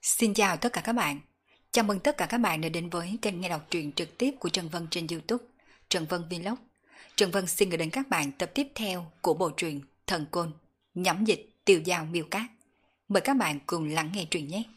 Xin chào tất cả các bạn. Chào mừng tất cả các bạn đã đến với kênh nghe đọc truyện trực tiếp của Trần Vân trên YouTube, Trần Vân Vlog. Trần Vân xin gửi đến các bạn tập tiếp theo của bộ truyện Thần Côn, nhẩm dịch Tiêu Dao Miêu Cát. Mời các bạn cùng lắng nghe truyện nhé.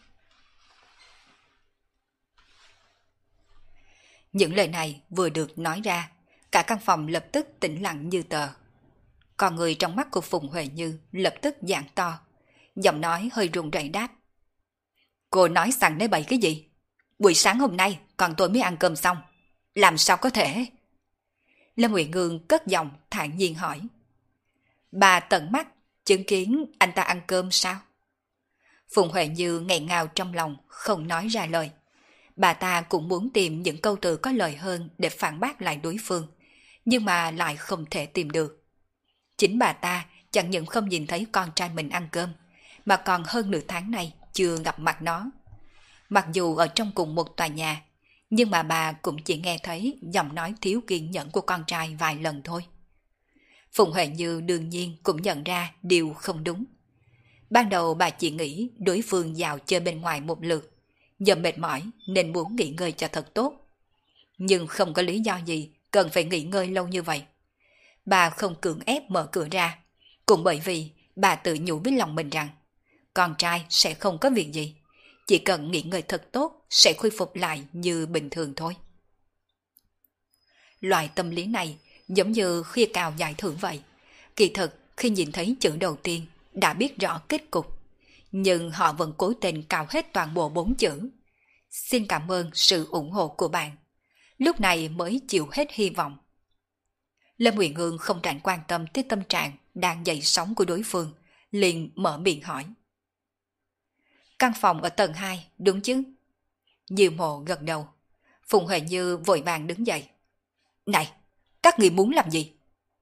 Những lời này vừa được nói ra, cả căn phòng lập tức tĩnh lặng như tờ. Còn người trong mắt của Phùng Huệ Như lập tức giãn to, giọng nói hơi run rẩy đáp. Cô nói rằng nói bậy cái gì? Buổi sáng hôm nay còn tôi mới ăn cơm xong. Làm sao có thể? Lâm Uyển Ngương cất giọng thản nhiên hỏi. Bà tận mắt chứng kiến anh ta ăn cơm sao? Phùng Huệ Như nghẹn ngào trong lòng không nói ra lời. Bà ta cũng muốn tìm những câu từ có lời hơn để phản bác lại đối phương, nhưng mà lại không thể tìm được. Chính bà ta chẳng những không nhìn thấy con trai mình ăn cơm, mà còn hơn nửa tháng này chưa gặp mặt nó. Mặc dù ở trong cùng một tòa nhà, nhưng mà bà cũng chỉ nghe thấy giọng nói thiếu kiên nhẫn của con trai vài lần thôi. Phùng Huệ Như đương nhiên cũng nhận ra điều không đúng. Ban đầu bà chỉ nghĩ đối phương dạo chơi bên ngoài một lượt, giờ mệt mỏi nên muốn nghỉ ngơi cho thật tốt. Nhưng không có lý do gì cần phải nghỉ ngơi lâu như vậy. Bà không cưỡng ép mở cửa ra, cũng bởi vì bà tự nhủ với lòng mình rằng con trai sẽ không có việc gì, chỉ cần nghỉ ngơi thật tốt sẽ khôi phục lại như bình thường thôi. Loại tâm lý này giống như khi cào giải thưởng vậy. Kỳ thực khi nhìn thấy chữ đầu tiên đã biết rõ kết cục, nhưng họ vẫn cố tình cào hết toàn bộ 4 chữ. Xin cảm ơn sự ủng hộ của bạn. Lúc này mới chịu hết hy vọng. Lâm Uyển Ngương không rảnh quan tâm tới tâm trạng đang dậy sóng của đối phương, liền mở miệng hỏi. Căn phòng ở tầng 2, đúng chứ? Diệu Mộ gật đầu. Phùng Huệ Như vội vàng đứng dậy. Này, các người muốn làm gì?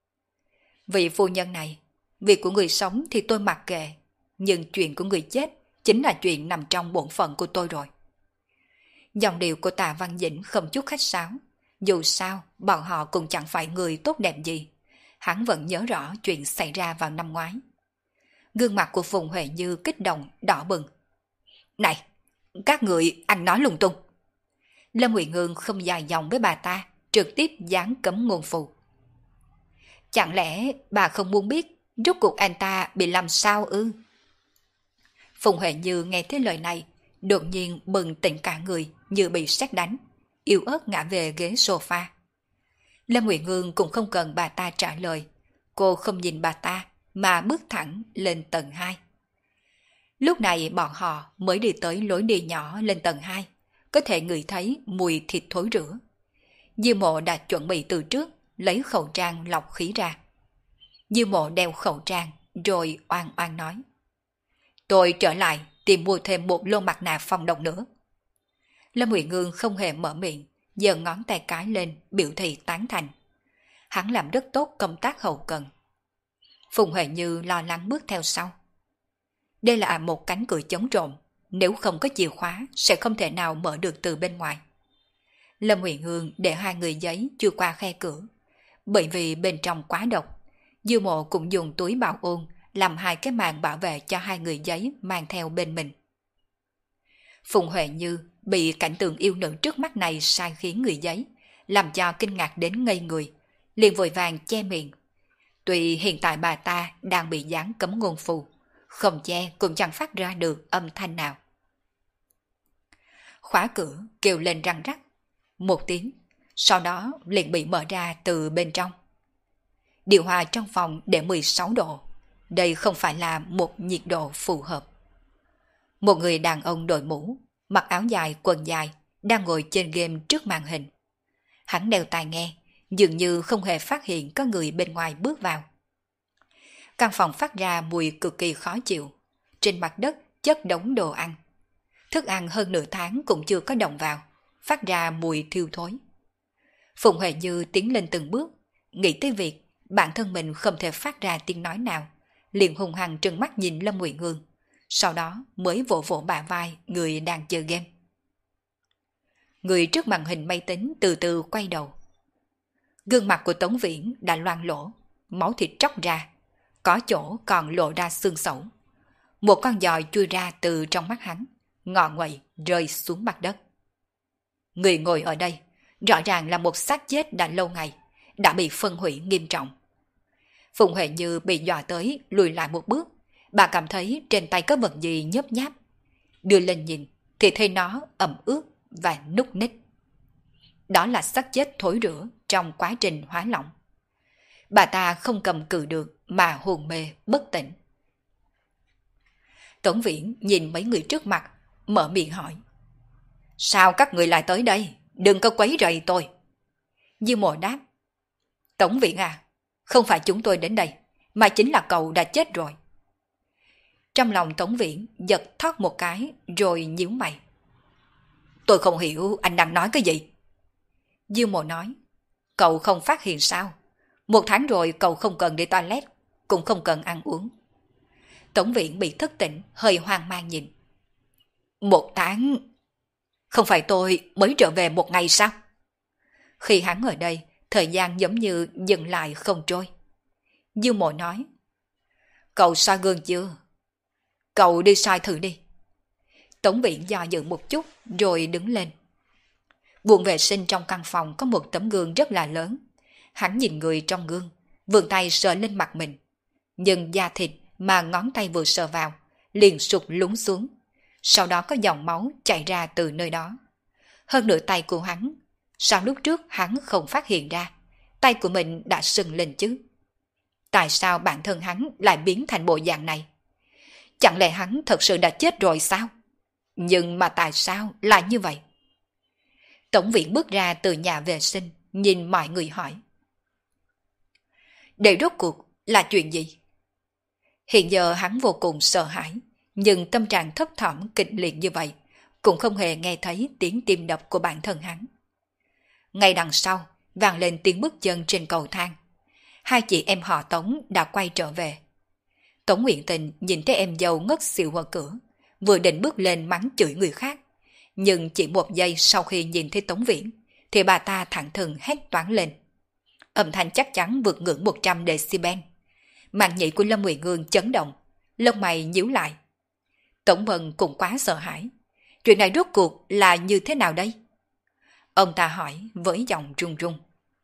Vị phu nhân này, việc của người sống thì tôi mặc kệ, nhưng chuyện của người chết chính là chuyện nằm trong bổn phận của tôi rồi. Dòng điệu của Tạ Văn Dĩnh không chút khách sáo. Dù sao, bọn họ cũng chẳng phải người tốt đẹp gì. Hắn vẫn nhớ rõ chuyện xảy ra vào năm ngoái. Gương mặt của Phùng Huệ Như kích động, đỏ bừng. Này, các người ăn nói lung tung. Lâm Uyển Ngương không dài dòng với bà ta, trực tiếp giáng cấm ngôn phù. Chẳng lẽ bà không muốn biết rốt cuộc anh ta bị làm sao ư? Phùng Huệ Như nghe thấy lời này, đột nhiên bừng tỉnh cả người như bị sét đánh, yếu ớt ngã về ghế sofa. Lâm Uyển Ngương cũng không cần bà ta trả lời, cô không nhìn bà ta mà bước thẳng lên tầng 2. Lúc này bọn họ mới đi tới lối đi nhỏ lên tầng 2, có thể ngửi thấy mùi thịt thối rữa. Diêu Mộ đã chuẩn bị từ trước, lấy khẩu trang lọc khí ra. Diêu Mộ đeo khẩu trang rồi oan oan nói. Tôi trở lại tìm mua thêm một lô mặt nạ phòng độc nữa. Lâm Uyển Ngương không hề mở miệng, giơ ngón tay cái lên biểu thị tán thành. Hắn làm rất tốt công tác hậu cần. Phùng Huệ Như lo lắng bước theo sau. Đây là một cánh cửa chống trộm, nếu không có chìa khóa sẽ không thể nào mở được từ bên ngoài. Lâm Uyển Ngương để 2 người giấy chui qua khe cửa, bởi vì bên trong quá độc. Diêu Mộ cũng dùng túi bảo ôn làm 2 cái màn bảo vệ cho 2 người giấy mang theo bên mình. Phùng Huệ Như bị cảnh tượng yêu nữ trước mắt này sai khiến người giấy, làm cho kinh ngạc đến ngây người, liền vội vàng che miệng. Tuy hiện tại bà ta đang bị giáng cấm ngôn phù, không che cũng chẳng phát ra được âm thanh nào. Khóa cửa kêu lên răng rắc, một tiếng, sau đó liền bị mở ra từ bên trong. Điều hòa trong phòng để 16 độ, đây không phải là một nhiệt độ phù hợp. Một người đàn ông đội mũ, mặc áo dài quần dài, đang ngồi trên game trước màn hình. Hắn đeo tai nghe, dường như không hề phát hiện có người bên ngoài bước vào. Căn phòng phát ra mùi cực kỳ khó chịu. Trên mặt đất chất đống đồ ăn. Thức ăn hơn nửa tháng cũng chưa có động vào, phát ra mùi thiêu thối. Phùng Huệ Như tiến lên từng bước, nghĩ tới việc bản thân mình không thể phát ra tiếng nói nào, liền hung hăng trừng mắt nhìn Lâm Uyển Ngương, sau đó mới vỗ vỗ bả vai người đang chơi game. Người trước màn hình máy tính từ từ quay đầu. Gương mặt của Tống Viễn đã loang lỗ, máu thịt tróc ra, có chỗ còn lộ ra xương sẩu. Một con giòi chui ra từ trong mắt hắn, ngọ nguậy rơi xuống mặt đất. Người ngồi ở đây, rõ ràng là một xác chết đã lâu ngày, đã bị phân hủy nghiêm trọng. Phùng Huệ Như bị dọa tới lùi lại một bước, bà cảm thấy trên tay có vật gì nhớp nháp. Đưa lên nhìn thì thấy nó ẩm ướt và núc ních. Đó là xác chết thối rữa trong quá trình hóa lỏng. Bà ta không cầm cự được mà hôn mê bất tỉnh. Tống Viễn nhìn mấy người trước mặt, mở miệng hỏi. Sao các người lại tới đây? Đừng có quấy rầy tôi. Dư Mộ đáp. Tống Viễn à, không phải chúng tôi đến đây, mà chính là cậu đã chết rồi. Trong lòng Tống Viễn giật thót một cái rồi nhíu mày. Tôi không hiểu anh đang nói cái gì. Dư Mộ nói. Cậu không phát hiện sao? 1 tháng rồi cậu không cần đi toilet, cũng không cần ăn uống. Tống Viễn bị thức tỉnh, hơi hoang mang nhìn. 1 tháng? Không phải tôi mới trở về 1 ngày sao? Khi hắn ở đây, thời gian giống như dừng lại không trôi. Dư Mộ nói. Cậu soi gương chưa? Cậu đi soi thử đi. Tống Viễn do dự một chút rồi đứng lên. Buồng vệ sinh trong căn phòng có một tấm gương rất là lớn. Hắn nhìn người trong gương, vươn tay sờ lên mặt mình. Nhưng da thịt mà ngón tay vừa sờ vào, liền sụt lún xuống. Sau đó có dòng máu chảy ra từ nơi đó. Hơn nửa tay của hắn, sao lúc trước hắn không phát hiện ra, tay của mình đã sưng lên chứ? Tại sao bản thân hắn lại biến thành bộ dạng này? Chẳng lẽ hắn thật sự đã chết rồi sao? Nhưng mà tại sao lại như vậy? Tống Viễn bước ra từ nhà vệ sinh, nhìn mọi người hỏi. Đây rốt cuộc là chuyện gì? Hiện giờ hắn vô cùng sợ hãi, nhưng tâm trạng thấp thỏm kịch liệt như vậy, cũng không hề nghe thấy tiếng tim đập của bản thân hắn. Ngay đằng sau, vang lên tiếng bước chân trên cầu thang. 2 chị em họ Tống đã quay trở về. Tống Nguyện Tình nhìn thấy em dâu ngất xỉu ở cửa, vừa định bước lên mắng chửi người khác. Nhưng chỉ 1 giây sau khi nhìn thấy Tống Viễn, thì bà ta thẳng thừng hét toáng lên. Âm thanh chắc chắn vượt ngưỡng 100 decibel. Màng nhĩ của Lâm Nguyện Ngương chấn động, lông mày nhíu lại. Tống Bân cũng quá sợ hãi. Chuyện này rốt cuộc là như thế nào đây? Ông ta hỏi với giọng run run.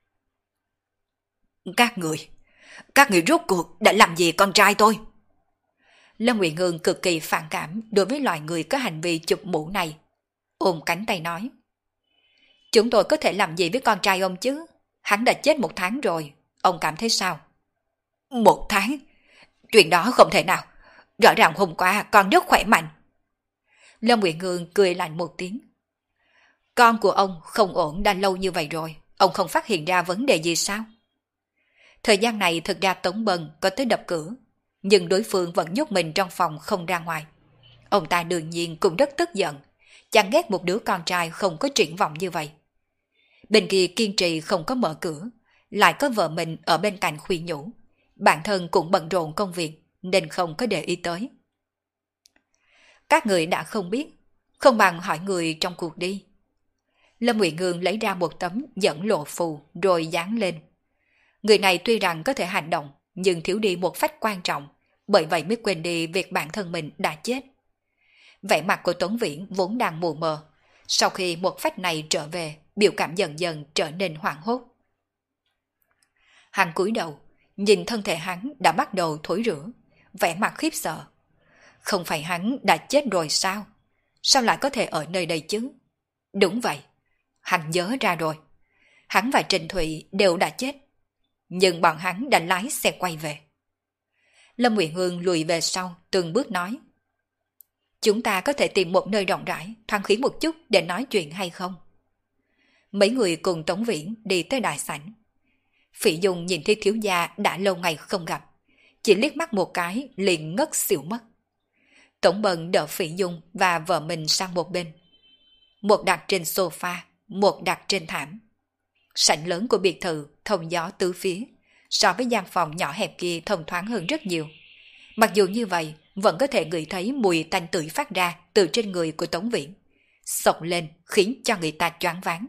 Các người rốt cuộc đã làm gì con trai tôi? Lâm Nguyện Ngương cực kỳ phản cảm đối với loại người có hành vi chụp mũ này. Ôm cánh tay nói. Chúng tôi có thể làm gì với con trai ông chứ? Hắn đã chết 1 tháng rồi, ông cảm thấy sao? 1 tháng? Chuyện đó không thể nào. Rõ ràng hôm qua con rất khỏe mạnh. Lâm Nguyện Ngương cười lạnh một tiếng. Con của ông không ổn đã lâu như vậy rồi, ông không phát hiện ra vấn đề gì sao? Thời gian này thực ra Tống Bân có tới đập cửa, nhưng đối phương vẫn nhốt mình trong phòng không ra ngoài. Ông ta đương nhiên cũng rất tức giận, chẳng ghét một đứa con trai không có triển vọng như vậy. Bên kia kiên trì không có mở cửa, lại có vợ mình ở bên cạnh khuyên nhủ. Bản thân cũng bận rộn công việc nên không có để ý tới. Các người đã không biết, không bằng hỏi người trong cuộc đi. Lâm Nguyện Ngương lấy ra một tấm dẫn lộ phù rồi dán lên. Người này tuy rằng có thể hành động, nhưng thiếu đi một phách quan trọng, bởi vậy mới quên đi việc bản thân mình đã chết. Vẻ mặt của Tống Viễn vốn đang mù mờ, sau khi một phách này trở về, biểu cảm dần dần trở nên hoảng hốt. Hắn cúi đầu, nhìn thân thể hắn đã bắt đầu thối rữa, vẻ mặt khiếp sợ. Không phải hắn đã chết rồi sao? Sao lại có thể ở nơi đây chứ? Đúng vậy, hắn nhớ ra rồi. Hắn và Trình Thụy đều đã chết, nhưng bọn hắn đã lái xe quay về. Lâm Nguyện Hương lùi về sau, từng bước nói. Chúng ta có thể tìm một nơi rộng rãi, thoáng khí một chút để nói chuyện hay không? Mấy người cùng Tống Viễn đi tới đại sảnh. Phỉ Dung nhìn thấy thiếu gia đã lâu ngày không gặp, chỉ liếc mắt một cái liền ngất xỉu mất. Tống Bân đỡ Phỉ Dung và vợ mình sang một bên. Một đặt trên sofa, một đặt trên thảm. Sảnh lớn của biệt thự thông gió tứ phía, so với gian phòng nhỏ hẹp kia thông thoáng hơn rất nhiều. Mặc dù như vậy, vẫn có thể ngửi thấy mùi tanh tưởi phát ra từ trên người của Tống Viễn, xộc lên khiến cho người ta choáng váng.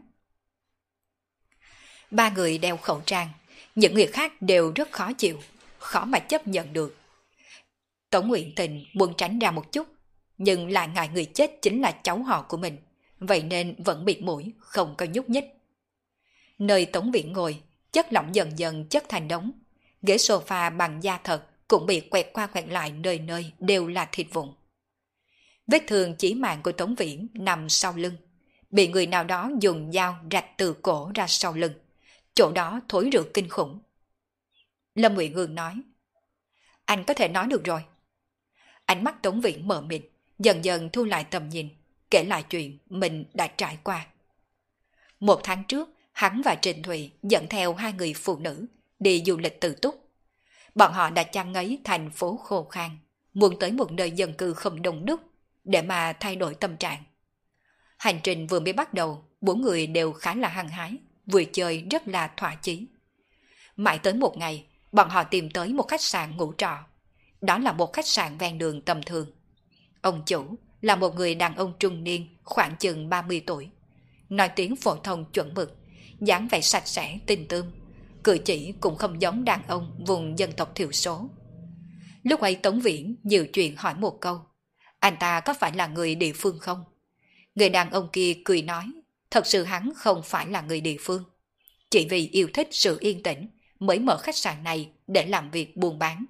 3 người đeo khẩu trang, những người khác đều rất khó chịu, khó mà chấp nhận được. Tống Nguyện Tình muốn tránh ra một chút, nhưng lại ngại người chết chính là cháu họ của mình, vậy nên vẫn bịt mũi, không có nhúc nhích. Nơi Tống Viễn ngồi, chất lỏng dần dần chất thành đống. Ghế sofa bằng da thật cũng bị quẹt qua quẹt lại, nơi nơi đều là thịt vụn. Vết thương chí mạng của Tống Viễn nằm sau lưng, bị người nào đó dùng dao rạch từ cổ ra sau lưng. Chỗ đó thối rữa kinh khủng. Lâm Uyển Ương nói, anh có thể nói được rồi. Ánh mắt Tống Viễn mờ mịt, dần dần thu lại tầm nhìn, kể lại chuyện mình đã trải qua. 1 tháng trước, hắn và Trình Thụy dẫn theo 2 người phụ nữ đi du lịch tự túc. Bọn họ đã chăn ngấy thành phố khô khan, muốn tới một nơi dân cư không đông đúc để mà thay đổi tâm trạng. Hành trình vừa mới bắt đầu, 4 người đều khá là hăng hái, vừa chơi rất là thỏa chí. Mãi tới một ngày, bọn họ tìm tới một khách sạn ngủ trọ. Đó là một khách sạn ven đường tầm thường. Ông chủ là một người đàn ông trung niên khoảng chừng 30 tuổi. Nói tiếng phổ thông chuẩn mực, dáng vẻ sạch sẽ tinh tươm, cử chỉ cũng không giống đàn ông vùng dân tộc thiểu số. Lúc ấy Tống Viễn nhiều chuyện hỏi một câu, anh ta có phải là người địa phương không? Người đàn ông kia cười nói, thật sự hắn không phải là người địa phương. Chỉ vì yêu thích sự yên tĩnh mới mở khách sạn này để làm việc buôn bán.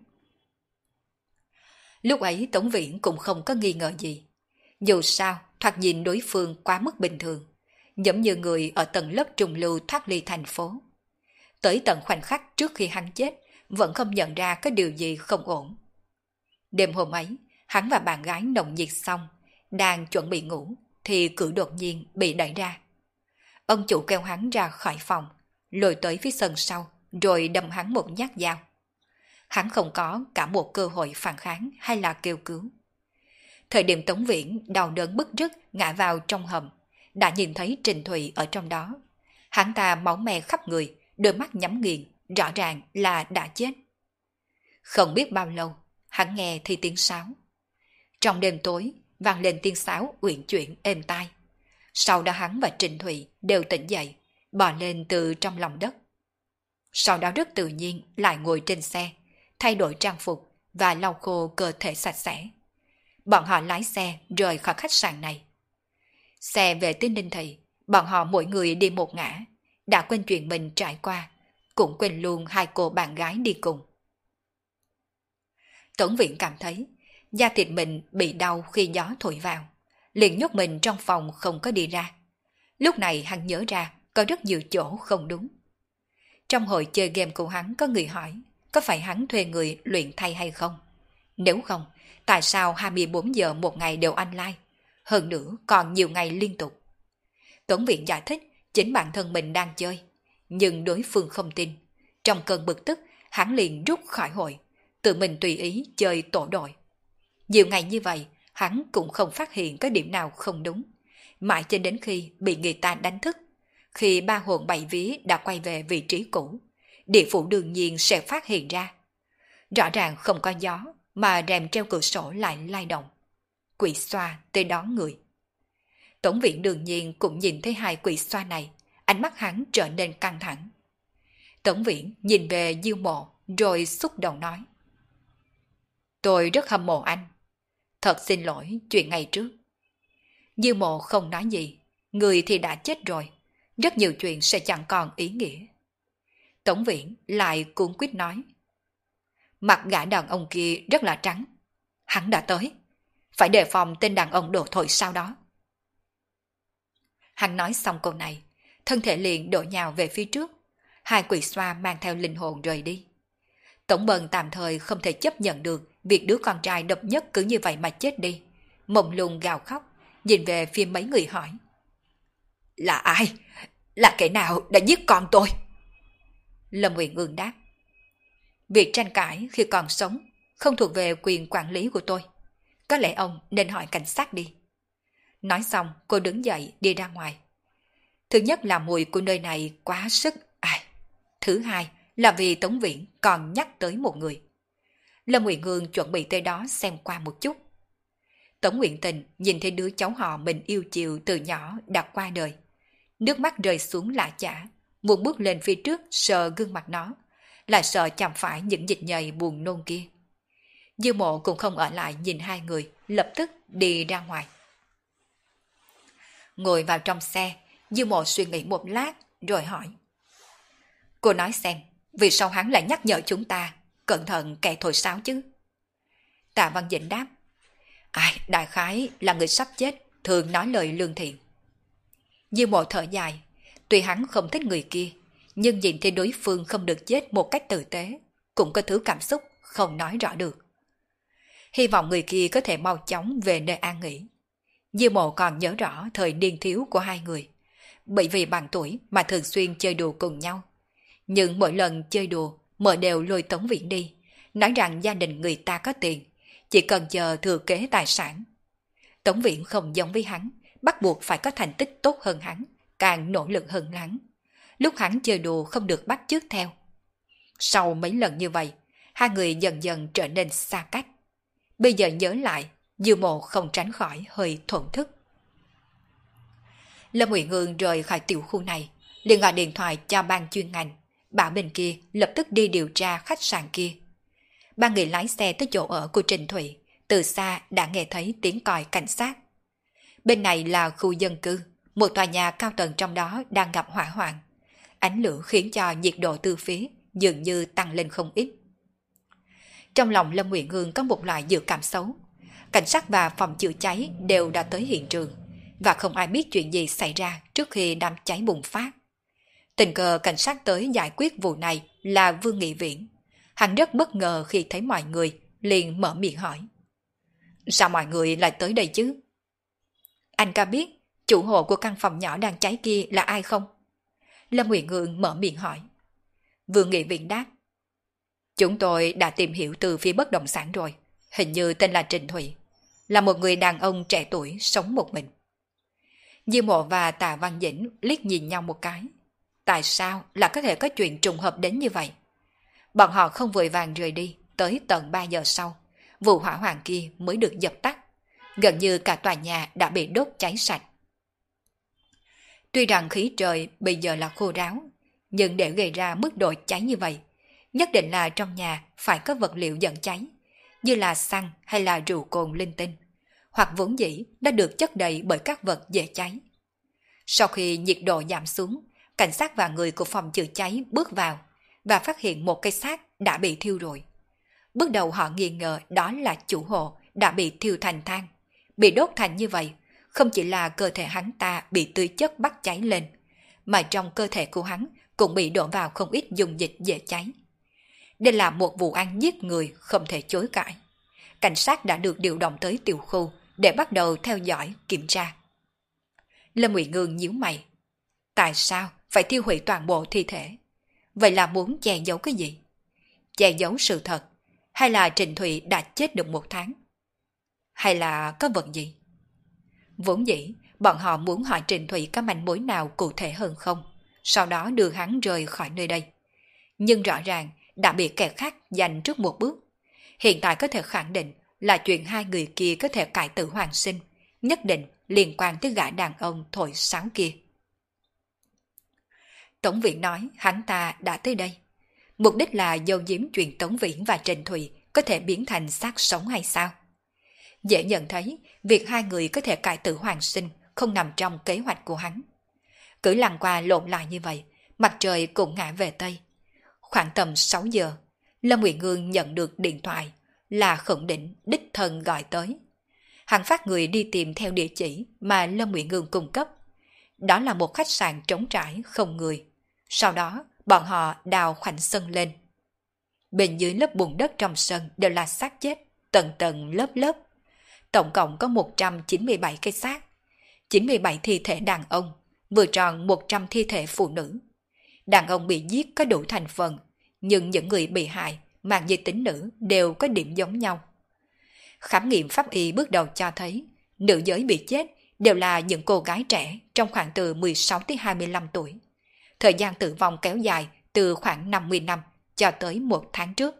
Lúc ấy Tống Viễn cũng không có nghi ngờ gì. Dù sao, thoạt nhìn đối phương quá mức bình thường, giống như người ở tầng lớp trung lưu thoát ly thành phố. Tới tận khoảnh khắc trước khi hắn chết, vẫn không nhận ra có điều gì không ổn. Đêm hôm ấy, hắn và bạn gái nồng nhiệt xong, đang chuẩn bị ngủ, thì cửa đột nhiên bị đẩy ra. Ông chủ kêu hắn ra khỏi phòng, lôi tới phía sân sau, rồi đâm hắn một nhát dao. Hắn không có cả một cơ hội phản kháng hay là kêu cứu. Thời điểm Tống Viễn đau đớn bứt rứt ngã vào trong hầm, đã nhìn thấy Trình Thụy ở trong đó. Hắn ta máu me khắp người, đôi mắt nhắm nghiền, rõ ràng là đã chết. Không biết bao lâu, hắn nghe thì tiếng sáo. Trong đêm tối, vang lên tiếng sáo uyển chuyển êm tai. Sau đó hắn và Trình Thụy đều tỉnh dậy, bò lên từ trong lòng đất. Sau đó rất tự nhiên lại ngồi trên xe, thay đổi trang phục và lau khô cơ thể sạch sẽ. Bọn họ lái xe rời khỏi khách sạn này. Xe về tới Ninh Thị, bọn họ mỗi người đi một ngã, đã quên chuyện mình trải qua, cũng quên luôn 2 cô bạn gái đi cùng. Tống Viễn cảm thấy da thịt mình bị đau khi gió thổi vào, liền nhốt mình trong phòng không có đi ra. Lúc này hắn nhớ ra có rất nhiều chỗ không đúng. Trong hội chơi game của hắn có người hỏi có phải hắn thuê người luyện thay hay không? Nếu không, tại sao 24 giờ một ngày đều online? Hơn nữa còn nhiều ngày liên tục. Tống Viễn giải thích chính bản thân mình đang chơi, nhưng đối phương không tin. Trong cơn bực tức, hắn liền rút khỏi hội, tự mình tùy ý chơi tổ đội. Nhiều ngày như vậy, hắn cũng không phát hiện có điểm nào không đúng. Mãi cho đến khi bị người ta đánh thức, khi 3 hồn 7 vía đã quay về vị trí cũ, địa phủ đương nhiên sẽ phát hiện ra. Rõ ràng không có gió, mà rèm treo cửa sổ lại lay động. Quỷ xoa tới đón người. Tống Viễn đương nhiên cũng nhìn thấy 2 quỷ xoa này, ánh mắt hắn trở nên căng thẳng. Tống Viễn nhìn về Diêu Mộ, rồi xúc động nói. Tôi rất hâm mộ anh. Thật xin lỗi chuyện ngày trước. Diêu Mộ không nói gì, người thì đã chết rồi, rất nhiều chuyện sẽ chẳng còn ý nghĩa. Tống Viễn lại cuống quýt nói. Mặt gã đàn ông kia rất là trắng. Hắn đã tới. Phải đề phòng tên đàn ông đổ thổi sau đó. Hắn nói xong câu này, thân thể liền đổ nhào về phía trước. 2 quỷ xoa mang theo linh hồn rời đi. Tổng Bần tạm thời không thể chấp nhận được việc đứa con trai độc nhất cứ như vậy mà chết đi. Mộng lung gào khóc, nhìn về phía mấy người hỏi. Là ai? Là kẻ nào đã giết con tôi? Lâm Uyển Ương đáp. Việc tranh cãi khi còn sống không thuộc về quyền quản lý của tôi. Có lẽ ông nên hỏi cảnh sát đi. Nói xong cô đứng dậy đi ra ngoài. Thứ nhất là mùi của nơi này quá sức. Thứ hai là vì Tống Viễn còn nhắc tới một người. Lâm Uyển Ương chuẩn bị tới đó xem qua một chút. Tống Uyển Tình nhìn thấy đứa cháu họ mình yêu chiều từ nhỏ đã qua đời. Nước mắt rơi xuống lạ chả, muốn bước lên phía trước sờ gương mặt nó, lại sợ chạm phải những dịch nhầy buồn nôn kia. Dư Mộ cũng không ở lại nhìn hai người, lập tức đi ra ngoài. Ngồi vào trong xe, Dư Mộ suy nghĩ một lát, rồi hỏi. Cô nói xem, vì sao hắn lại nhắc nhở chúng ta, cẩn thận kẻ thổi sáo chứ? Tạ Văn Dĩnh đáp. Ai, đại khái là người sắp chết, thường nói lời lương thiện. Dư Mộ thở dài, tuy hắn không thích người kia, nhưng nhìn thấy đối phương không được chết một cách tử tế, cũng có thứ cảm xúc không nói rõ được. Hy vọng người kia có thể mau chóng về nơi an nghỉ. Dư Mộ còn nhớ rõ thời niên thiếu của hai người, bởi vì bằng tuổi mà thường xuyên chơi đùa cùng nhau. Nhưng mỗi lần chơi đùa, Mợ đều lôi Tống Viễn đi, nói rằng gia đình người ta có tiền, chỉ cần chờ thừa kế tài sản. Tống Viễn không giống với hắn, bắt buộc phải có thành tích tốt hơn hắn, càng nỗ lực hơn hắn. Lúc hắn chơi đùa không được bắt chước theo. Sau mấy lần như vậy, hai người dần dần trở nên xa cách. Bây giờ nhớ lại, Dư Mộ không tránh khỏi hơi thổn thức. Lâm Uyển Hương rời khỏi tiểu khu này, liền gọi điện thoại cho ban chuyên ngành, bảo bên kia lập tức đi điều tra khách sạn kia. Ba người lái xe tới chỗ ở của Trình Thụy, từ xa đã nghe thấy tiếng còi cảnh sát. Bên này là khu dân cư, một tòa nhà cao tầng trong đó đang gặp hỏa hoạn. Ánh lửa khiến cho nhiệt độ từ phía dường như tăng lên không ít. Trong lòng Lâm Uyển Hương có một loại dự cảm xấu. Cảnh sát và phòng chữa cháy đều đã tới hiện trường, và không ai biết chuyện gì xảy ra trước khi đám cháy bùng phát. Tình cờ cảnh sát tới giải quyết vụ này là Vương Nghị Viễn. Hắn rất bất ngờ khi thấy mọi người, liền mở miệng hỏi. Sao mọi người lại tới đây chứ? Anh có biết chủ hộ của căn phòng nhỏ đang cháy kia là ai không? Lâm Uyển Hương mở miệng hỏi. Vương Nghị Viễn đáp. Chúng tôi đã tìm hiểu từ phía bất động sản rồi, hình như tên là Trình Thụy, là một người đàn ông trẻ tuổi sống một mình. Dư Mộ và Tạ Văn Dĩnh liếc nhìn nhau một cái. Tại sao lại có thể có chuyện trùng hợp đến như vậy? Bọn họ không vội vàng rời đi, tới tận 3 giờ sau, vụ hỏa hoạn kia mới được dập tắt. Gần như cả tòa nhà đã bị đốt cháy sạch. Tuy rằng khí trời bây giờ là khô ráo, nhưng để gây ra mức độ cháy như vậy, nhất định là trong nhà phải có vật liệu dẫn cháy, như là xăng hay là rượu cồn linh tinh, hoặc vốn dĩ đã được chất đầy bởi các vật dễ cháy. Sau khi nhiệt độ giảm xuống, cảnh sát và người của phòng chữa cháy bước vào và phát hiện một cái xác đã bị thiêu rồi. Bước đầu họ nghi ngờ đó là chủ hộ đã bị thiêu thành than. Bị đốt thành như vậy, không chỉ là cơ thể hắn ta bị tươi chất bắt cháy lên, mà trong cơ thể của hắn cũng bị đổ vào không ít dung dịch dễ cháy. Đây là một vụ án giết người không thể chối cãi. Cảnh sát đã được điều động tới tiểu khu để bắt đầu theo dõi, kiểm tra. Lâm Uyển Hương nhíu mày. Tại sao phải tiêu hủy toàn bộ thi thể? Vậy là muốn che giấu cái gì? Che giấu sự thật, hay là Trình Thụy đã chết được 1 tháng? Hay là có vật gì? Vốn dĩ, bọn họ muốn hỏi Trình Thụy có manh mối nào cụ thể hơn không, sau đó đưa hắn rời khỏi nơi đây. Nhưng rõ ràng đã bị kẻ khác giành trước một bước. Hiện tại có thể khẳng định là chuyện hai người kia có thể cải tử hoàn sinh, nhất định liên quan tới gã đàn ông thổi sáo kia. Tống Viễn nói hắn ta đã tới đây. Mục đích là giấu giếm chuyện Tống Viễn và Trình Thụy có thể biến thành xác sống hay sao? Dễ nhận thấy, việc hai người có thể cải tử hoàn sinh không nằm trong kế hoạch của hắn. Cứ lăn qua lộn lại như vậy, mặt trời cũng ngã về Tây. Khoảng tầm 6 giờ, Lâm Uyển Hương nhận được điện thoại, là Khổng Định đích thân gọi tới. Hắn phát người đi tìm theo địa chỉ mà Lâm Uyển Hương cung cấp. Đó là một khách sạn trống trải không người. Sau đó, bọn họ đào khoảnh sân lên. Bên dưới lớp bùn đất trong sân đều là xác chết, tầng tầng lớp lớp. Tổng cộng có 197 cái xác, 97 thi thể đàn ông, vừa tròn 100 thi thể phụ nữ. Đàn ông bị giết có đủ thành phần, nhưng những người bị hại mang giới tính nữ đều có điểm giống nhau. Khám nghiệm pháp y bước đầu cho thấy, nữ giới bị chết đều là những cô gái trẻ trong khoảng từ 16 tới 25 tuổi. Thời gian tử vong kéo dài từ khoảng 50 năm cho tới 1 tháng trước.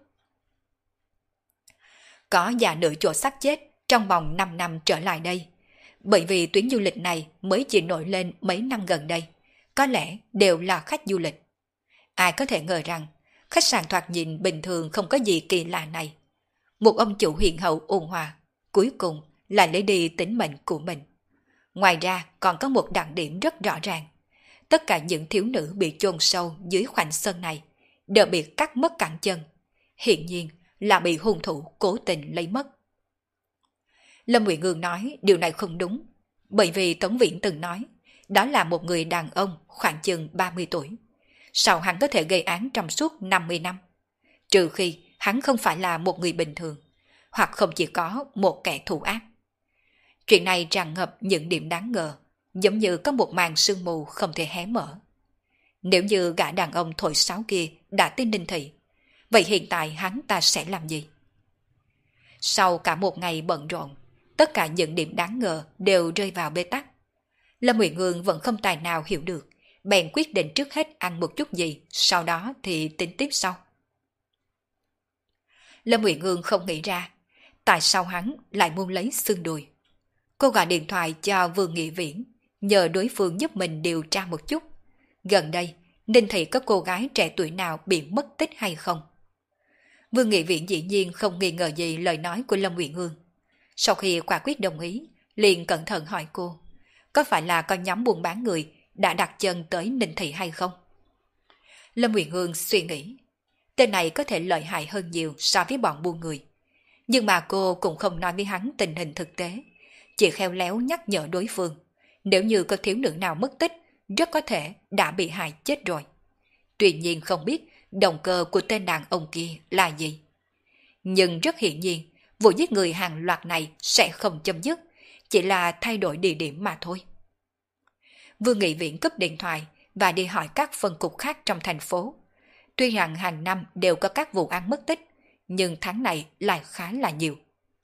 Có già nữ chỗ xác chết trong vòng 5 năm trở lại đây. Bởi vì tuyến du lịch này mới chỉ nổi lên mấy năm gần đây, có lẽ đều là khách du lịch. Ai có thể ngờ rằng khách sạn thoạt nhìn bình thường không có gì kỳ lạ này. một ông chủ hiền hậu ôn hòa, cuối cùng là lấy đi tính mệnh của mình. Ngoài ra còn có một đặc điểm rất rõ ràng. Tất cả những thiếu nữ bị chôn sâu dưới khoảnh sân này đều bị cắt mất cẳng chân. Hiển nhiên là bị hung thủ cố tình lấy mất. Lâm Uyển Ương nói điều này không đúng, bởi vì Tống Viễn từng nói, đó là một người đàn ông khoảng chừng 30 tuổi. Sao hắn có thể gây án trong suốt 50 năm? Trừ khi hắn không phải là một người bình thường, hoặc không chỉ có một kẻ thù ác. Chuyện này tràn ngập những điểm đáng ngờ, giống như có một màn sương mù không thể hé mở. Nếu như gã đàn ông thổi sáo kia đã tin Ninh Thị, vậy hiện tại hắn ta sẽ làm gì? Sau cả một ngày bận rộn, tất cả những điểm đáng ngờ đều rơi vào bế tắc. Lâm Uyển Ương vẫn không tài nào hiểu được, bèn quyết định trước hết ăn một chút gì, sau đó thì tính tiếp sau. Lâm Uyển Ương không nghĩ ra, tại sao hắn lại muốn lấy xương đùi. Cô gọi điện thoại cho Vương Nghị Viễn, nhờ đối phương giúp mình điều tra một chút. Gần đây, Ninh Thị có cô gái trẻ tuổi nào bị mất tích hay không? Vương Nghị Viễn dĩ nhiên không nghi ngờ gì lời nói của Lâm Uyển Ương. Sau khi quả quyết đồng ý, liền cẩn thận hỏi cô, có phải là con nhóm buôn bán người đã đặt chân tới Ninh Thị hay không? Lâm Uyển Ương suy nghĩ, tên này có thể lợi hại hơn nhiều so với bọn buôn người. Nhưng mà cô cũng không nói với hắn tình hình thực tế, chỉ khéo léo nhắc nhở đối phương, nếu như có thiếu nữ nào mất tích, rất có thể đã bị hại chết rồi. Tuy nhiên không biết động cơ của tên đàn ông kia là gì. Nhưng rất hiển nhiên, vụ giết người hàng loạt này sẽ không chấm dứt, chỉ là thay đổi địa điểm mà thôi. Vương Nghị Viễn cúp điện thoại và đi hỏi các phân cục khác trong thành phố. Tuy rằng hàng năm đều có các vụ án mất tích, nhưng tháng này lại khá là nhiều.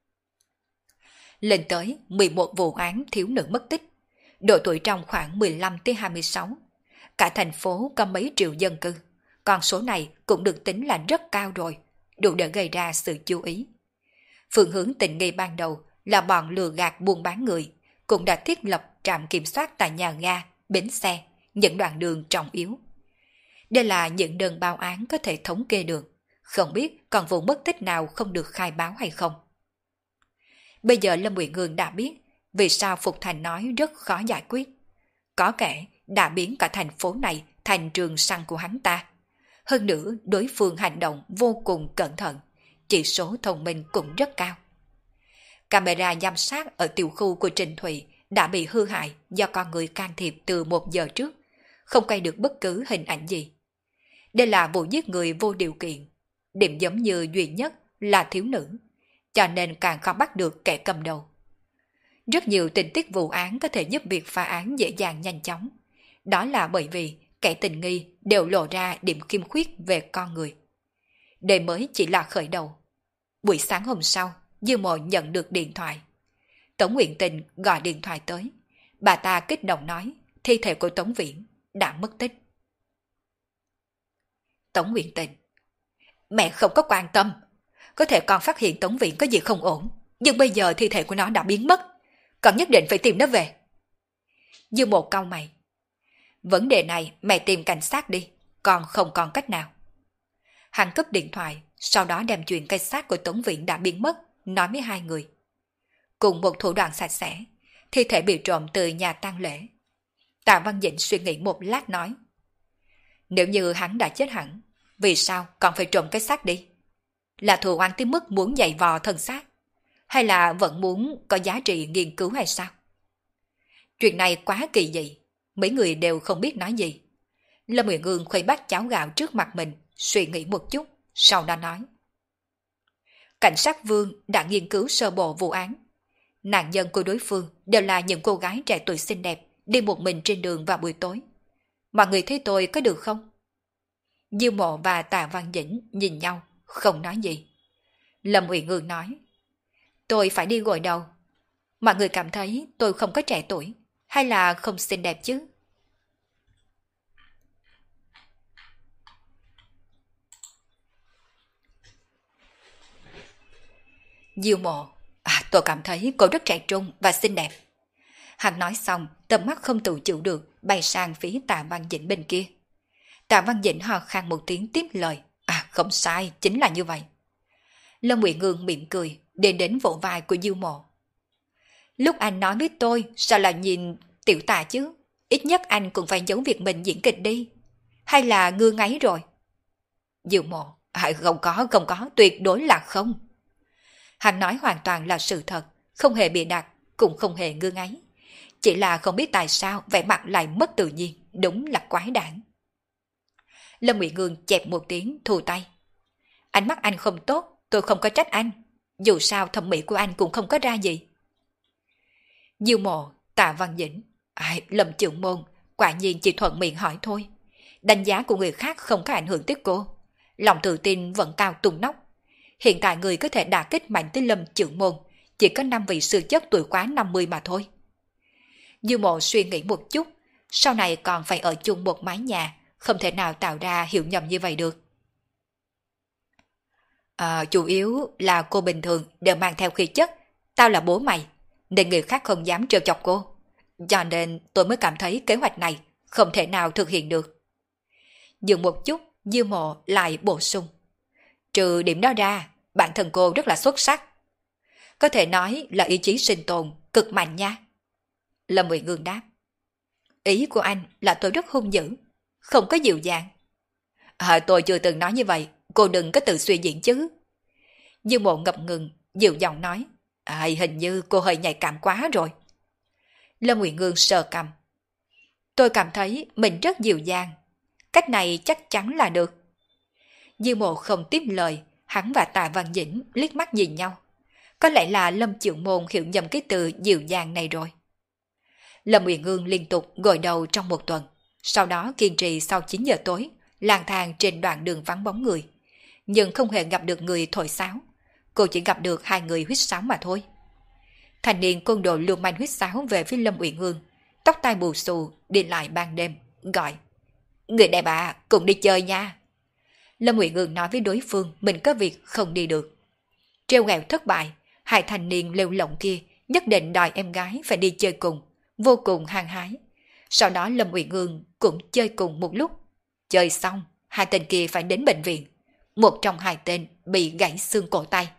Lên tới 11 vụ án thiếu nữ mất tích, độ tuổi trong khoảng 15-26. Cả thành phố có mấy triệu dân cư, con số này cũng được tính là rất cao rồi, đủ để gây ra sự chú ý. Phương hướng tình nghi ban đầu là bọn lừa gạt buôn bán người, cũng đã thiết lập trạm kiểm soát tại nhà ga, bến xe, những đoạn đường trọng yếu. Đây là những đơn báo án có thể thống kê được, không biết còn vụ mất tích nào không được khai báo hay không. Bây giờ Lâm Uyển Ương đã biết vì sao Phục Thành nói rất khó giải quyết. Có kẻ đã biến cả thành phố này thành trường săn của hắn ta. Hơn nữa đối phương hành động vô cùng cẩn thận, chỉ số thông minh cũng rất cao. Camera giám sát ở tiểu khu của Trình Thụy đã bị hư hại do con người can thiệp từ 1 giờ trước, không quay được bất cứ hình ảnh gì. Đây là vụ giết người vô điều kiện, điểm giống như duy nhất là thiếu nữ, cho nên càng khó bắt được kẻ cầm đầu. Rất nhiều tình tiết vụ án có thể giúp việc phá án dễ dàng nhanh chóng. Đó là bởi vì kẻ tình nghi đều lộ ra điểm khiếm khuyết về con người. Đây mới chỉ là khởi đầu. Buổi sáng hôm sau, Dư Mộ nhận được điện thoại. Tống Nguyện Tình gọi điện thoại tới. Bà ta kích động nói thi thể của Tống Viễn đã mất tích. Tống Nguyện Tình: mẹ không có quan tâm. Có thể con phát hiện Tống Viễn có gì không ổn, nhưng bây giờ thi thể của nó đã biến mất. Con nhất định phải tìm nó về. Dư Mộ cau mày: vấn đề này mẹ tìm cảnh sát đi, con không còn cách nào. Hắn cúp điện thoại, sau đó đem chuyện cái xác của Tống Viễn đã biến mất nói với hai người. Cùng một thủ đoạn sạch sẽ, thi thể bị trộm từ nhà tang lễ. Tạ Văn Dĩnh suy nghĩ một lát nói: nếu như hắn đã chết hẳn, vì sao còn phải trộm cái xác đi? Là thù oán tới mức muốn giày vò thân xác, hay là vẫn muốn có giá trị nghiên cứu hay sao? Chuyện này quá kỳ dị, mấy người đều không biết nói gì. Lâm Uyển Ương khuấy bát cháo gạo trước mặt mình, suy nghĩ một chút, sau đó nói: cảnh sát Vương đã nghiên cứu sơ bộ vụ án. Nạn nhân của đối phương đều là những cô gái trẻ tuổi xinh đẹp đi một mình trên đường vào buổi tối. Mọi người thấy tôi có được không? Diêu Mộ và Tạ Văn Dĩnh nhìn nhau, không nói gì. Lâm Uyển Ương nói: tôi phải đi gội đầu. Mọi người cảm thấy tôi không có trẻ tuổi, hay là không xinh đẹp chứ? Diêu Mộ: tôi cảm thấy cô rất trẻ trung và xinh đẹp. Hắn nói xong, tầm mắt không tự chịu được bay sang phía Tạ Văn Dĩnh bên kia. Tạ Văn Dĩnh ho khan một tiếng tiếp lời: không sai, chính là như vậy. Lâm Uyển Ngương mỉm cười, đến vỗ vai của Diêu Mộ. Lúc anh nói với tôi, sao là nhìn tiểu tà chứ? Ít nhất anh cũng phải giấu việc mình diễn kịch đi. Hay là ngưa ngáy rồi? Diêu Mộ, không có, tuyệt đối là không. Hắn nói hoàn toàn là sự thật, không hề bịa đặt, cũng không hề ngưa ngáy. Chỉ là không biết tại sao vẻ mặt lại mất tự nhiên, đúng là quái đản. Lâm Uyển Ngương chẹp một tiếng thu tay. Ánh mắt anh không tốt, tôi không có trách anh. Dù sao thẩm mỹ của anh cũng không có ra gì. Diêu Mộ, Tạ Văn Dĩnh. Lâm trưởng môn, quả nhiên chỉ thuận miệng hỏi thôi. Đánh giá của người khác không có ảnh hưởng tới cô. Lòng tự tin vẫn cao tung nóc. Hiện tại người có thể đả kích mạnh tới Lâm trưởng môn, chỉ có 5 vị sư chất tuổi quá 50 mà thôi. Diêu Mộ suy nghĩ một chút, sau này còn phải ở chung một mái nhà, không thể nào tạo ra hiểu nhầm như vậy được. Chủ yếu là cô bình thường đều mang theo khí chất, tao là bố mày, nên người khác không dám trêu chọc cô. Cho nên tôi mới cảm thấy kế hoạch này không thể nào thực hiện được. Dừng một chút, Diêu Mộ lại bổ sung. Trừ điểm đó ra, bản thân cô rất là xuất sắc. Có thể nói là ý chí sinh tồn cực mạnh nha. Lâm Uyển Ngương đáp. Ý của anh là tôi rất hung dữ, không có dịu dàng. Tôi chưa từng nói như vậy, cô đừng có tự suy diễn chứ. Diêu Mộ ngập ngừng, dịu giọng nói. Hình như cô hơi nhạy cảm quá rồi. Lâm Uyển Ngương sờ cằm. Tôi cảm thấy mình rất dịu dàng. Cách này chắc chắn là được. Diêu Mộ không tiếp lời, hắn và Tạ Văn Dĩnh liếc mắt nhìn nhau. Có lẽ là Lâm Trưởng Môn hiểu nhầm cái từ dịu dàng này rồi. Lâm Uyển Ngương liên tục gội đầu trong một tuần, sau đó kiên trì sau 9 giờ tối, lang thang trên đoạn đường vắng bóng người. Nhưng không hề gặp được người thổi sáo. Cô chỉ gặp được 2 người huýt sáo mà thôi. Thanh niên côn đồ lưu manh huýt sáo về phía Lâm Uyển Ngương, tóc tai bù xù, đi lại ban đêm, gọi. Người đẹp à, cùng đi chơi nha. Lâm Uyển Ngương nói với đối phương mình có việc không đi được. Trêu ghẹo thất bại, 2 thanh niên lêu lỏng kia nhất định đòi em gái phải đi chơi cùng, vô cùng hăng hái. Sau đó Lâm Uyển Ngương cũng chơi cùng một lúc. Chơi xong, 2 tên kia phải đến bệnh viện. Một trong 2 tên bị gãy xương cổ tay.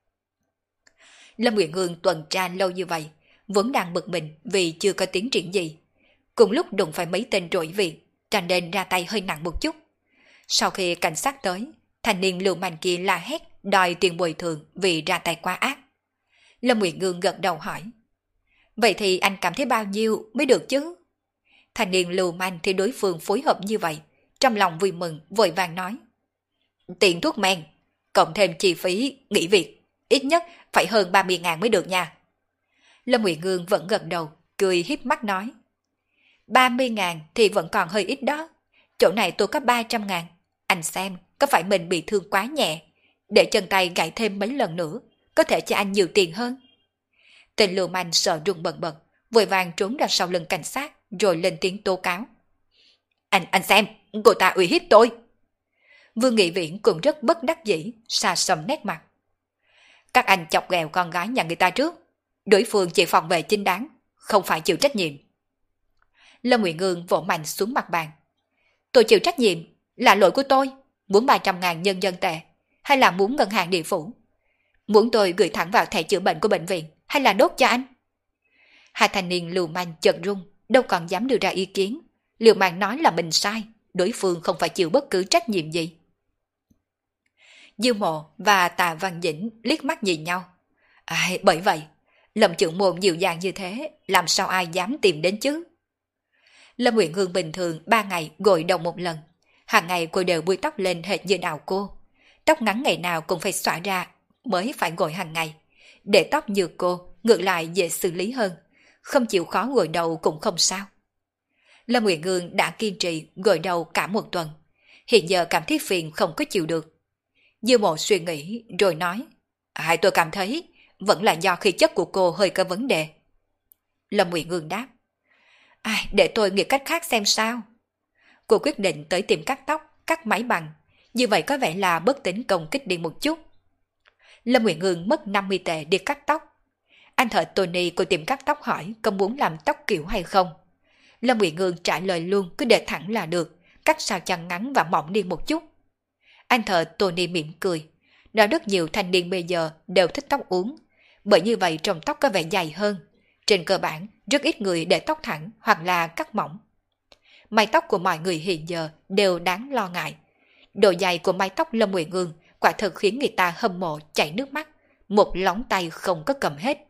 Lâm Uyển Ngương tuần tra lâu như vậy, vẫn đang bực mình vì chưa có tiến triển gì. Cùng lúc đụng phải mấy tên rỗi viện, cho nên ra tay hơi nặng một chút. Sau khi cảnh sát tới, thanh niên lưu manh kia la hét đòi tiền bồi thường vì ra tay quá ác. Lâm Uyển Ngương gật đầu hỏi. Vậy thì anh cảm thấy bao nhiêu mới được chứ? Thanh niên lưu manh thì đối phương phối hợp như vậy, trong lòng vui mừng vội vàng nói. Tiền thuốc men, cộng thêm chi phí nghỉ việc, ít nhất phải hơn 30.000 mới được nha. Lâm Uyển Ngương vẫn gật đầu, cười híp mắt nói. 30.000 thì vẫn còn hơi ít đó. Chỗ này tôi có 300.000. Anh xem, có phải mình bị thương quá nhẹ? Để chân tay gãy thêm mấy lần nữa, có thể cho anh nhiều tiền hơn. Tên lưu manh sợ run bần bật, vội vàng trốn ra sau lưng cảnh sát, rồi lên tiếng tố cáo. Anh xem, cô ta uy hiếp tôi. Vương Nghị Viễn cũng rất bất đắc dĩ, xa sầm nét mặt. Các anh chọc ghẹo con gái nhà người ta trước. Đối phương chỉ phòng vệ chính đáng, không phải chịu trách nhiệm. Lâm Uyển Ngương vỗ mạnh xuống mặt bàn. Tôi chịu trách nhiệm, là lỗi của tôi. Muốn 300.000 nhân dân tệ, hay là muốn ngân hàng địa phủ? Muốn tôi gửi thẳng vào thẻ chữa bệnh của bệnh viện, hay là đốt cho anh? 2 thanh niên lưu manh chợt run, đâu còn dám đưa ra ý kiến. Lưu manh nói là mình sai, đối phương không phải chịu bất cứ trách nhiệm gì. Diêu Mộ và Tạ Văn Dĩnh liếc mắt nhìn nhau. Bởi vậy, Lâm trưởng môn dịu dàng như thế, làm sao ai dám tìm đến chứ? Lâm Uyển Ngương bình thường 3 ngày gội đầu một lần. Hàng ngày cô đều búi tóc lên hệt như đạo cô. Tóc ngắn ngày nào cũng phải xõa ra, mới phải gội hàng ngày. Để tóc như cô, ngược lại dễ xử lý hơn. Không chịu khó gội đầu cũng không sao. Lâm Uyển Ngương đã kiên trì gội đầu cả một tuần. Hiện giờ cảm thấy phiền không có chịu được. Diêu Mộ suy nghĩ rồi nói. Tôi cảm thấy vẫn là do khí chất của cô hơi có vấn đề. Lâm Uyển Ngương đáp. Để tôi nghĩ cách khác xem sao. Cô quyết định tới tìm cắt tóc, cắt máy bằng. Như vậy có vẻ là bớt tính công kích đi một chút. Lâm Uyển Ngương mất 50 tệ đi cắt tóc. Anh thợ Tony của tiệm cắt tóc hỏi có muốn làm tóc kiểu hay không. Lâm Uyển Ngương trả lời luôn, cứ để thẳng là được, cắt sao cho ngắn và mỏng đi một chút. Anh thợ Tony mỉm cười, Nói rất nhiều thanh niên bây giờ đều thích tóc uốn, bởi như vậy trồng tóc có vẻ dày hơn. Trên cơ bản, rất ít người để tóc thẳng hoặc là cắt mỏng. Mái tóc của mọi người hiện giờ đều đáng lo ngại. Độ dày của mái tóc Lâm Uyển Ương quả thực khiến người ta hâm mộ chảy nước mắt, một lóng tay không có cầm hết.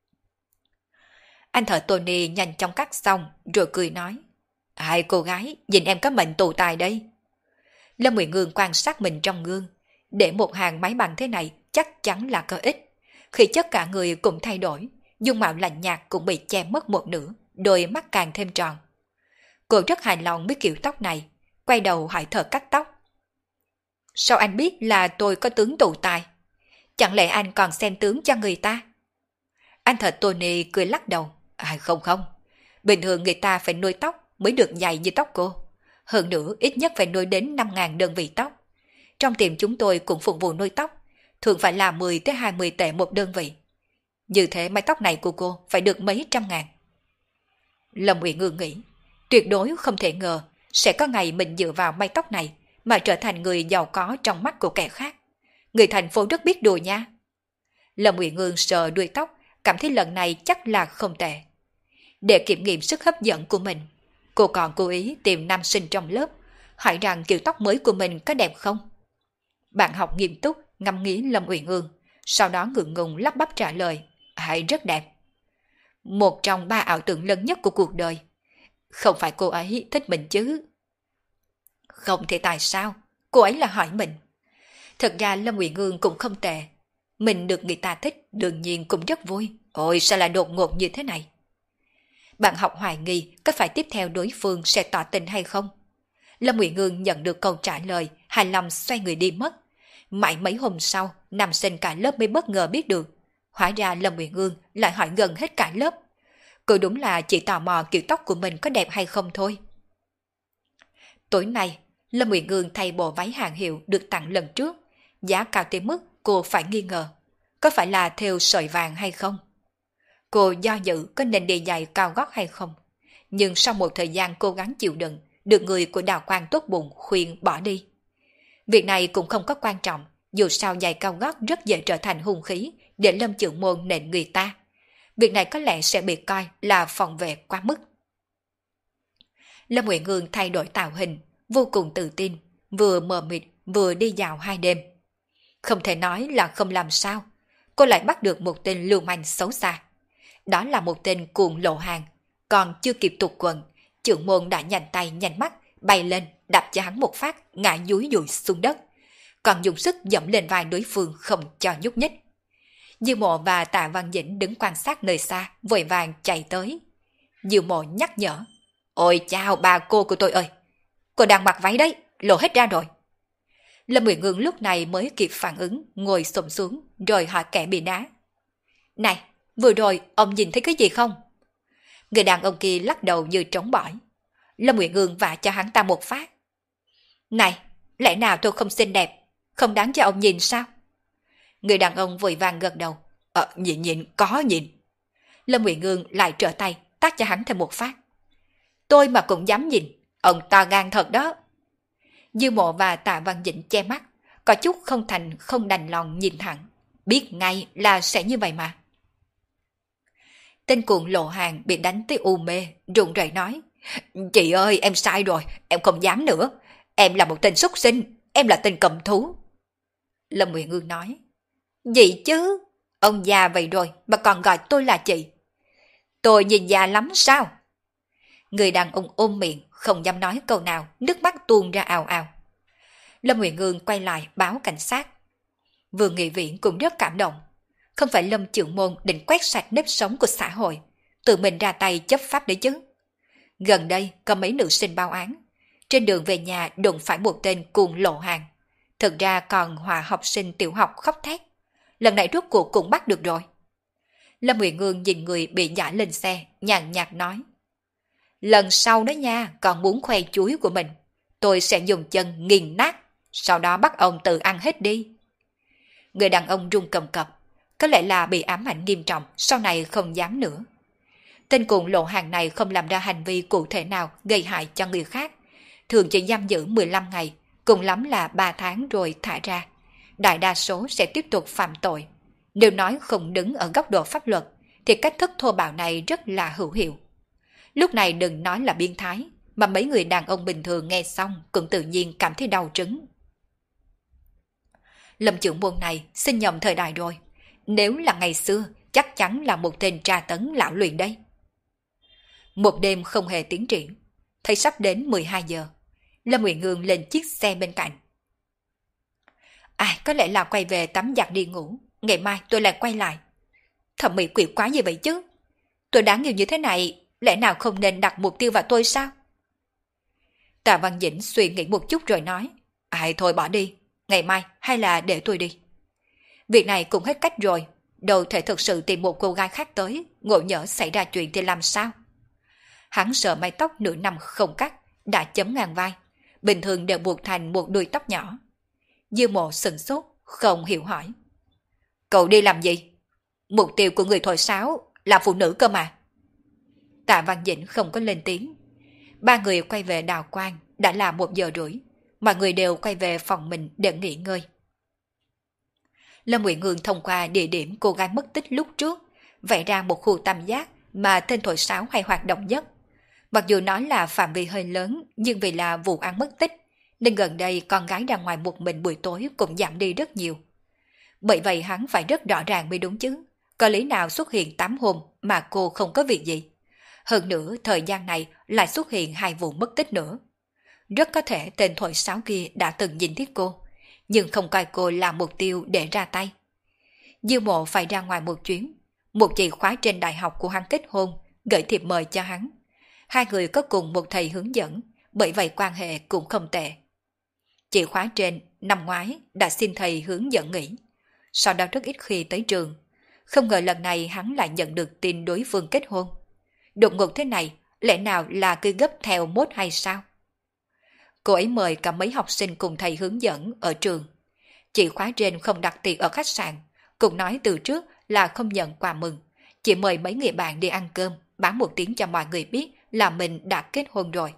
Anh thợ Tony nhanh chóng cắt xong rồi cười nói: Hai cô gái, nhìn em có mệnh tù tài đây. Lâm Uyển Ương quan sát mình trong gương, để một hàng máy bằng thế này chắc chắn là có ích. Khi chất cả người cũng thay đổi, dung mạo lạnh nhạt cũng bị che mất một nửa, đôi mắt càng thêm tròn. Cô rất hài lòng với kiểu tóc này, quay đầu hỏi thợ cắt tóc: Sao anh biết là tôi có tướng tù tài? Chẳng lẽ anh còn xem tướng cho người ta? Anh thợ Tony cười lắc đầu: Không không, bình thường người ta phải nuôi tóc mới được dày như tóc cô. Hơn nữa ít nhất phải nuôi đến 5.000 đơn vị tóc. Trong tiệm chúng tôi cũng phục vụ nuôi tóc, thường phải là 10-20 tệ một đơn vị. Như thế mái tóc này của cô phải được mấy trăm ngàn. Lâm Uyển Ương nghĩ, tuyệt đối không thể ngờ sẽ có ngày mình dựa vào mái tóc này mà trở thành người giàu có trong mắt của kẻ khác. Người thành phố rất biết đùa nha. Lâm Uyển Ương sờ đuôi tóc, cảm thấy lần này chắc là không tệ. Để kiểm nghiệm sức hấp dẫn của mình, cô còn cố ý tìm nam sinh trong lớp, hỏi rằng kiểu tóc mới của mình có đẹp không. Bạn học nghiêm túc ngắm nghía Lâm Uyển Ương, sau đó ngượng ngùng lắp bắp trả lời: Rất đẹp. Một trong 3 ảo tưởng lớn nhất của cuộc đời. Không phải cô ấy thích mình chứ? Không thì tại sao? Cô ấy là hỏi mình. Thật ra Lâm Uyển Ương cũng không tệ. Mình được người ta thích đương nhiên cũng rất vui. Ôi sao lại đột ngột như thế này? Bạn học hoài nghi có phải tiếp theo đối phương sẽ tỏ tình hay không? Lâm Uyển Ương nhận được câu trả lời, hài lòng xoay người đi mất. Mãi mấy hôm sau, nam sinh cả lớp mới bất ngờ biết được. Hóa ra Lâm Uyển Ương lại hỏi gần hết cả lớp. Cô đúng là chỉ tò mò kiểu tóc của mình có đẹp hay không thôi. Tối nay, Lâm Uyển Ương thay bộ váy hàng hiệu được tặng lần trước. Giá cao tới mức cô phải nghi ngờ. Có phải là thêu sợi vàng hay không? Cô do dự có nên đi giày cao gót hay không. Nhưng sau một thời gian cố gắng chịu đựng, được người của Đào Quang tốt bụng khuyên bỏ đi. Việc này cũng không có quan trọng, dù sao giày cao gót rất dễ trở thành hung khí để Lâm Chưởng Môn nện người ta. Việc này có lẽ sẽ bị coi là phòng vệ quá mức. Lâm Uyển Ương thay đổi tạo hình, vô cùng tự tin, vừa mờ mịt vừa đi dạo 2 đêm. Không thể nói là không làm sao, cô lại bắt được một tên lưu manh xấu xa. Đó là một tên cuồng lộ hàng, còn chưa kịp tụt quần, Chưởng Môn đã nhanh tay nhanh mắt bay lên đập cho hắn một phát ngã dúi dùi xuống đất, còn dùng sức dẫm lên vai đối phương không cho nhúc nhích. Diêu Mộ và Tạ Văn Dĩnh đứng quan sát nơi xa, vội vàng chạy tới. Diêu Mộ nhắc nhở: Ôi chao bà cô của tôi ơi, cô đang mặc váy đấy, lộ hết ra rồi. Lâm Uyển Ương lúc này mới kịp phản ứng, ngồi xổm xuống rồi hỏi kẻ bị đá: Này, vừa rồi ông nhìn thấy cái gì không? Người đàn ông kia lắc đầu như trống bỏi. Lâm Uyển Ương vả cho hắn ta một phát: Này, lẽ nào tôi không xinh đẹp, không đáng cho ông nhìn sao? Người đàn ông vội vàng gật đầu: Nhìn, có nhìn. Lâm Uyển Ương lại trở tay tát cho hắn thêm một phát: Tôi mà cũng dám nhìn, ông to gan thật đó. Diêu Mộ và Tạ Văn Dĩnh che mắt, có chút không đành lòng nhìn thẳng, biết ngay là sẽ như vậy mà. Tên cuồng lộ hàng bị đánh tới u mê, run rẩy nói: Chị ơi, em sai rồi, em không dám nữa. Em là một tên súc sinh, em là tên cầm thú. Lâm Uyển Ương nói: Gì chứ? Ông già vậy rồi mà còn gọi tôi là chị. Tôi nhìn già lắm sao? Người đàn ông ôm miệng, không dám nói câu nào, nước mắt tuôn ra ào ào. Lâm Uyển Ương quay lại báo cảnh sát. Vương Nghị Viễn cũng rất cảm động. Không phải Lâm Chưởng Môn định quét sạch nếp sống của xã hội, tự mình ra tay chấp pháp đấy chứ. Gần đây có mấy nữ sinh báo án, trên đường về nhà đụng phải một tên cuồng lộ hàng. Thực ra còn hòa học sinh tiểu học khóc thét. Lần này rốt cuộc cũng bắt được rồi. Lâm Uyển Ương nhìn người bị nhả lên xe, nhàn nhạt nói: Lần sau đó nha, còn muốn khoe chuối của mình, tôi sẽ dùng chân nghiền nát, sau đó bắt ông tự ăn hết đi. Người đàn ông run cầm cập, có lẽ là bị ám ảnh nghiêm trọng, sau này không dám nữa. Tên cuồng lộ hàng này không làm ra hành vi cụ thể nào gây hại cho người khác, thường chỉ giam giữ 15 ngày, cùng lắm là 3 tháng rồi thả ra. đại đa số sẽ tiếp tục phạm tội. Nếu nói không đứng ở góc độ pháp luật, thì cách thức thô bạo này rất là hữu hiệu. Lúc này đừng nói là biến thái, mà mấy người đàn ông bình thường nghe xong cũng tự nhiên cảm thấy đau trứng. Lâm trưởng môn này sinh nhầm thời đại rồi. Nếu là ngày xưa, chắc chắn là một tên tra tấn lão luyện đấy. Một đêm không hề tiến triển. Thấy sắp đến 12 giờ. Lâm Uyển Ngương lên chiếc xe bên cạnh. Có lẽ là quay về tắm giặt đi ngủ. Ngày mai tôi lại quay lại. Thẩm mỹ quỷ quá gì vậy chứ? Tôi đáng yêu như thế này, lẽ nào không nên đặt mục tiêu vào tôi sao? Tạ Văn Dĩnh suy nghĩ một chút rồi nói. Thôi bỏ đi. Ngày mai hay là để tôi đi. Việc này cũng hết cách rồi. Đâu thể thực sự tìm một cô gái khác tới, ngộ nhỡ xảy ra chuyện thì làm sao? Hắn sợ mái tóc nửa năm không cắt, đã chấm ngang vai. Bình thường đều buộc thành một đuôi tóc nhỏ. Dư Mộ sừng sốt, không hiểu hỏi. Cậu đi làm gì? Mục tiêu của người thổi sáo là phụ nữ cơ mà. Tạ Văn Dĩnh không có lên tiếng. Ba người quay về đào quang, đã là 1 giờ rưỡi. Mọi người đều quay về phòng mình để nghỉ ngơi. Lâm Uyển Ngương thông qua địa điểm cô gái mất tích lúc trước, vẽ ra một khu tam giác mà tên thổi sáo hay hoạt động nhất. Mặc dù nói là phạm vi hơi lớn, nhưng vì là vụ án mất tích, nên gần đây con gái ra ngoài một mình buổi tối cũng giảm đi rất nhiều. Bởi vậy hắn phải rất rõ ràng mới đúng chứ, có lý nào xuất hiện 8 hôm mà cô không có việc gì. Hơn nữa thời gian này lại xuất hiện 2 vụ mất tích nữa. Rất có thể tên thổi sáo kia đã từng nhìn thấy cô, nhưng không coi cô là mục tiêu để ra tay. Dư Mộ phải ra ngoài một chuyến, một chị khóa trên đại học của hắn kết hôn, gửi thiệp mời cho hắn. 2 người có cùng một thầy hướng dẫn, bởi vậy quan hệ cũng không tệ. Chị khóa trên năm ngoái đã xin thầy hướng dẫn nghỉ, sau đó rất ít khi tới trường. Không ngờ lần này hắn lại nhận được tin đối phương kết hôn. Đột ngột thế này, lẽ nào là cứ gấp theo mốt hay sao? Cô ấy mời cả mấy học sinh cùng thầy hướng dẫn ở trường. Chị khóa trên không đặt tiệc ở khách sạn, cũng nói từ trước là không nhận quà mừng. Chỉ mời mấy người bạn đi ăn cơm, báo một tiếng cho mọi người biết là mình đã kết hôn rồi.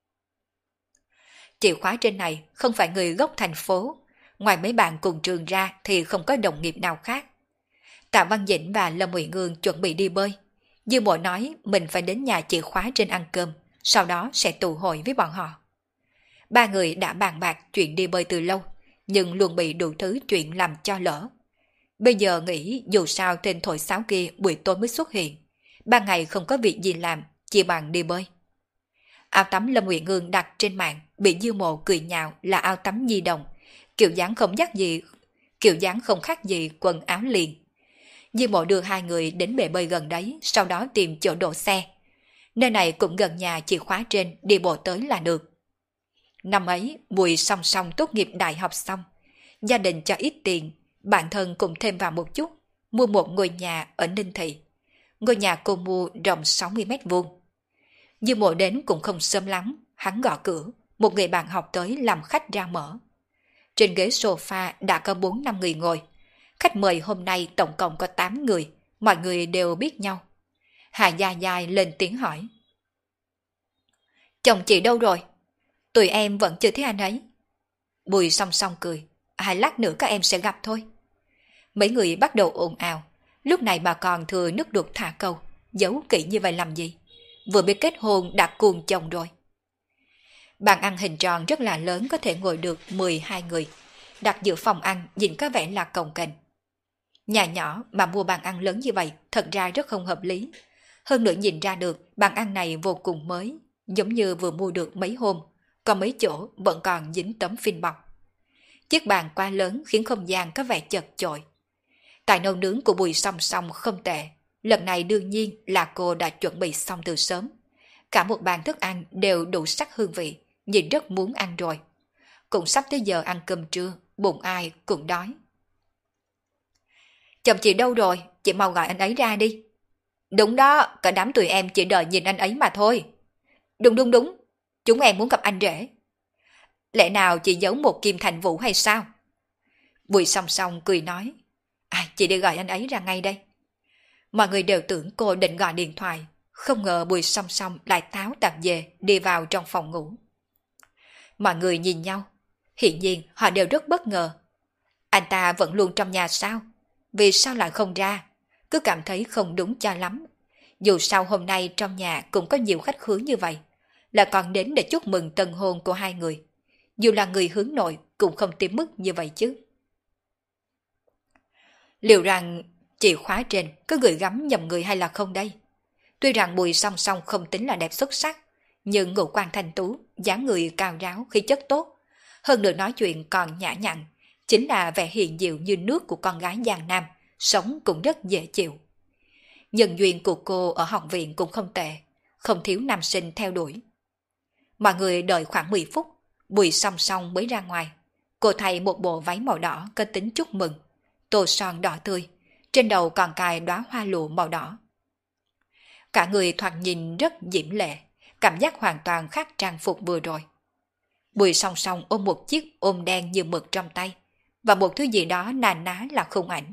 Chị khóa trên này không phải người gốc thành phố, ngoài mấy bạn cùng trường ra thì không có đồng nghiệp nào khác. Tạ Văn Dĩnh và Lâm Uyển Ngương chuẩn bị đi bơi. Dư Mộ nói mình phải đến nhà chị khóa trên ăn cơm, sau đó sẽ tụ hội với bọn họ. 3 người đã bàn bạc chuyện đi bơi từ lâu, nhưng luôn bị đủ thứ chuyện làm cho lỡ. Bây giờ nghĩ dù sao tên thổi sáo kia buổi tối mới xuất hiện, 3 ngày không có việc gì làm, chỉ bằng đi bơi. Áo tắm Lâm Uyển Ngương đặt trên mạng bị Dư Mộ cười nhạo là áo tắm di động, kiểu dáng không khác gì quần áo liền. Dư Mộ đưa 2 người đến bể bơi gần đấy, sau đó tìm chỗ đổ xe. Nơi này cũng gần nhà chị khóa trên, đi bộ tới là được. Năm ấy, Bùi song song tốt nghiệp đại học xong. Gia đình cho ít tiền, bản thân cũng thêm vào một chút, mua một ngôi nhà ở Ninh Thị. Ngôi nhà cô mua rộng 60 mét vuông. Dư Mộ đến cũng không sớm lắm, hắn gõ cửa, một người bạn học tới làm khách ra mở. Trên ghế sofa đã có 4-5 người ngồi. Khách mời hôm nay tổng cộng có 8 người, mọi người đều biết nhau. Hà Gia Giai lên tiếng hỏi. Chồng chị đâu rồi? Tụi em vẫn chưa thấy anh ấy. Bùi song song cười. Lát nữa các em sẽ gặp thôi. Mấy người bắt đầu ồn ào. Lúc này bà còn thừa nước đục thả câu. Giấu kỹ như vậy làm gì? Vừa biết kết hôn đã cuồng chồng rồi. Bàn ăn hình tròn rất là lớn, có thể ngồi được 12 người. Đặt giữa phòng ăn nhìn có vẻ là cồng kềnh. Nhà nhỏ mà mua bàn ăn lớn như vậy thật ra rất không hợp lý. Hơn nữa nhìn ra được bàn ăn này vô cùng mới, giống như vừa mua được mấy hôm, còn mấy chỗ vẫn còn dính tấm phim bọc. Chiếc bàn quá lớn khiến không gian có vẻ chật chội. Tài nấu nướng của Bùi song song không tệ, lần này đương nhiên là cô đã chuẩn bị xong từ sớm. Cả một bàn thức ăn đều đủ sắc hương vị, nhìn rất muốn ăn rồi. Cũng sắp tới giờ ăn cơm trưa, bụng ai cũng đói. Chồng chị đâu rồi? Chị mau gọi anh ấy ra đi. Đúng đó, cả đám tụi em chỉ đợi nhìn anh ấy mà thôi. Đúng, chúng em muốn gặp anh rể. Lẽ nào chị giấu một Kim Thành Vũ hay sao? Bùi song song cười nói. Chị đi gọi anh ấy ra ngay đây. Mọi người đều tưởng cô định gọi điện thoại, không ngờ Bùi song song lại tháo tạp dề đi vào trong phòng ngủ. Mọi người nhìn nhau, hiển nhiên họ đều rất bất ngờ. Anh ta vẫn luôn trong nhà sao? Vì sao lại không ra? Cứ cảm thấy không đúng cho lắm. Dù sao hôm nay trong nhà cũng có nhiều khách khứa như vậy, là còn đến để chúc mừng tân hôn của hai người. Dù là người hướng nội cũng không tiêm mức như vậy chứ. Liệu rằng chìa khóa trên có gửi gắm nhầm người hay là không đây? Tuy rằng Bùi Song Song không tính là đẹp xuất sắc, nhưng ngũ quan thanh tú, dáng người cao ráo, khí chất tốt. Hơn nữa nói chuyện còn nhã nhặn, chính là vẻ hiền diệu như nước của con gái Giang Nam, sống cũng rất dễ chịu. Nhân duyên của cô ở học viện cũng không tệ, không thiếu nam sinh theo đuổi. Mọi người đợi khoảng 10 phút, Bùi Song Song mới ra ngoài. Cô thay một bộ váy màu đỏ có tính chúc mừng, tô son đỏ tươi, trên đầu còn cài đóa hoa lụa màu đỏ. Cả người thoạt nhìn rất diễm lệ, cảm giác hoàn toàn khác trang phục vừa rồi. Bùi Song Song ôm một chiếc ôm đen như mực trong tay, và một thứ gì đó nà ná là khung ảnh.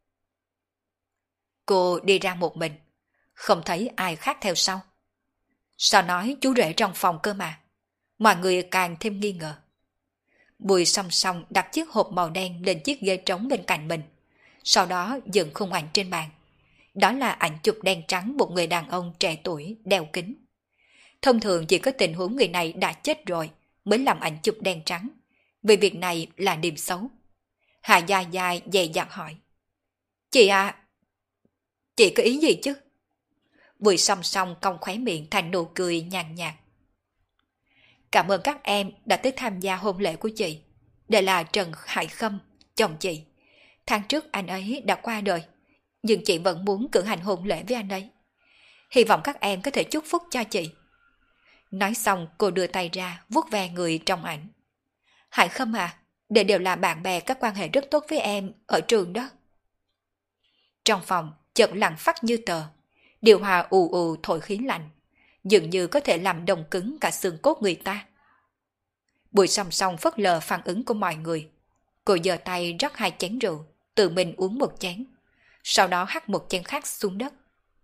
Cô đi ra một mình, không thấy ai khác theo sau. Sao nói chú rể trong phòng cơ mà? Mọi người càng thêm nghi ngờ. Bùi Song Song đặt chiếc hộp màu đen lên chiếc ghế trống bên cạnh mình, sau đó dựng khung ảnh trên bàn. Đó là ảnh chụp đen trắng một người đàn ông trẻ tuổi đeo kính. Thông thường chỉ có tình huống người này đã chết rồi mới làm ảnh chụp đen trắng, vì việc này là điểm xấu. Hà Gia Gia dè dặt hỏi. Chị à, chị có ý gì chứ? Bùi Song Song cong khóe miệng thành nụ cười nhàn nhạt. Cảm ơn các em đã tới tham gia hôn lễ của chị. Đây là Trần Hải Khâm, chồng chị. Tháng trước anh ấy đã qua đời, nhưng chị vẫn muốn cử hành hôn lễ với anh ấy. Hy vọng các em có thể chúc phúc cho chị. Nói xong cô đưa tay ra vuốt ve người trong ảnh. Hải Khâm à, đây đều là bạn bè có quan hệ rất tốt với em ở trường đó. Trong phòng chợt lặng phắt như tờ, điều hòa ù ù thổi khí lạnh, dường như có thể làm đông cứng cả xương cốt người ta. Bùi Song Song phớt lờ phản ứng của mọi người. Cô giơ tay rót 2 chén rượu, tự mình uống một chén, sau đó hắt một chén khác xuống đất.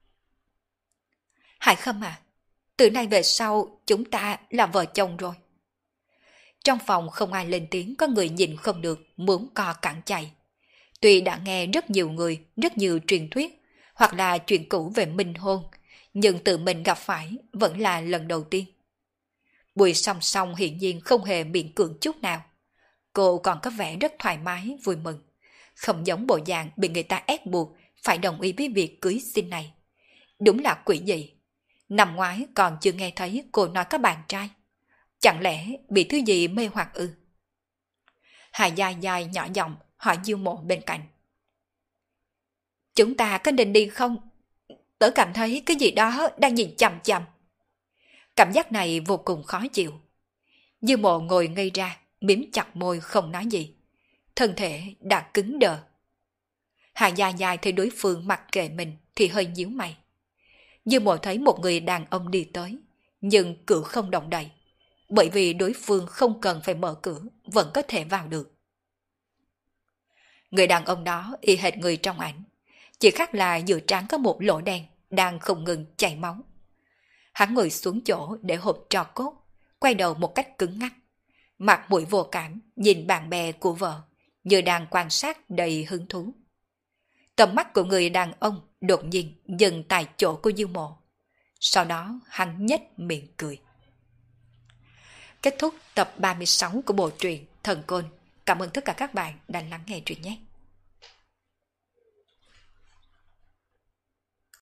Hải Khâm à, từ nay về sau chúng ta là vợ chồng rồi. Trong phòng không ai lên tiếng, có người nhìn không được muốn co cẳng chạy. Tuy đã nghe rất nhiều người, rất nhiều truyền thuyết, hoặc là chuyện cũ về minh hôn, nhưng tự mình gặp phải vẫn là lần đầu tiên. Bùi Song Song hiển nhiên không hề miễn cưỡng chút nào. Cô còn có vẻ rất thoải mái, vui mừng. Không giống bộ dạng bị người ta ép buộc phải đồng ý với việc cưới xin này. Đúng là quỷ dị. Năm ngoái còn chưa nghe thấy cô nói có bạn trai. Chẳng lẽ bị thứ gì mê hoặc ư? Hà Gia Gia nhỏ giọng hỏi Diêu Mộ bên cạnh. Chúng ta có nên đi không? Tớ cảm thấy cái gì đó đang nhìn chằm chằm. Cảm giác này vô cùng khó chịu. Diêu Mộ ngồi ngây ra, mím chặt môi không nói gì. Thân thể đã cứng đờ. Hà Gia Gia thấy đối phương mặc kệ mình thì hơi nhíu mày. Diêu Mộ thấy một người đàn ông đi tới, nhưng cửa không động đậy, bởi vì đối phương không cần phải mở cửa vẫn có thể vào được. Người đàn ông đó y hệt người trong ảnh, chỉ khác là giữa trán có một lỗ đen đang không ngừng chảy máu. Hắn ngồi xuống chỗ để hộp tro cốt, quay đầu một cách cứng ngắc, mặt mũi vô cảm nhìn bạn bè của vợ, như đang quan sát đầy hứng thú. Tầm mắt của người đàn ông đột nhiên dừng tại chỗ của Diêu Mộ. Sau đó hắn nhếch miệng cười. Kết thúc tập 36 của bộ truyện Thần Côn. Cảm ơn tất cả các bạn đã lắng nghe truyện nhé.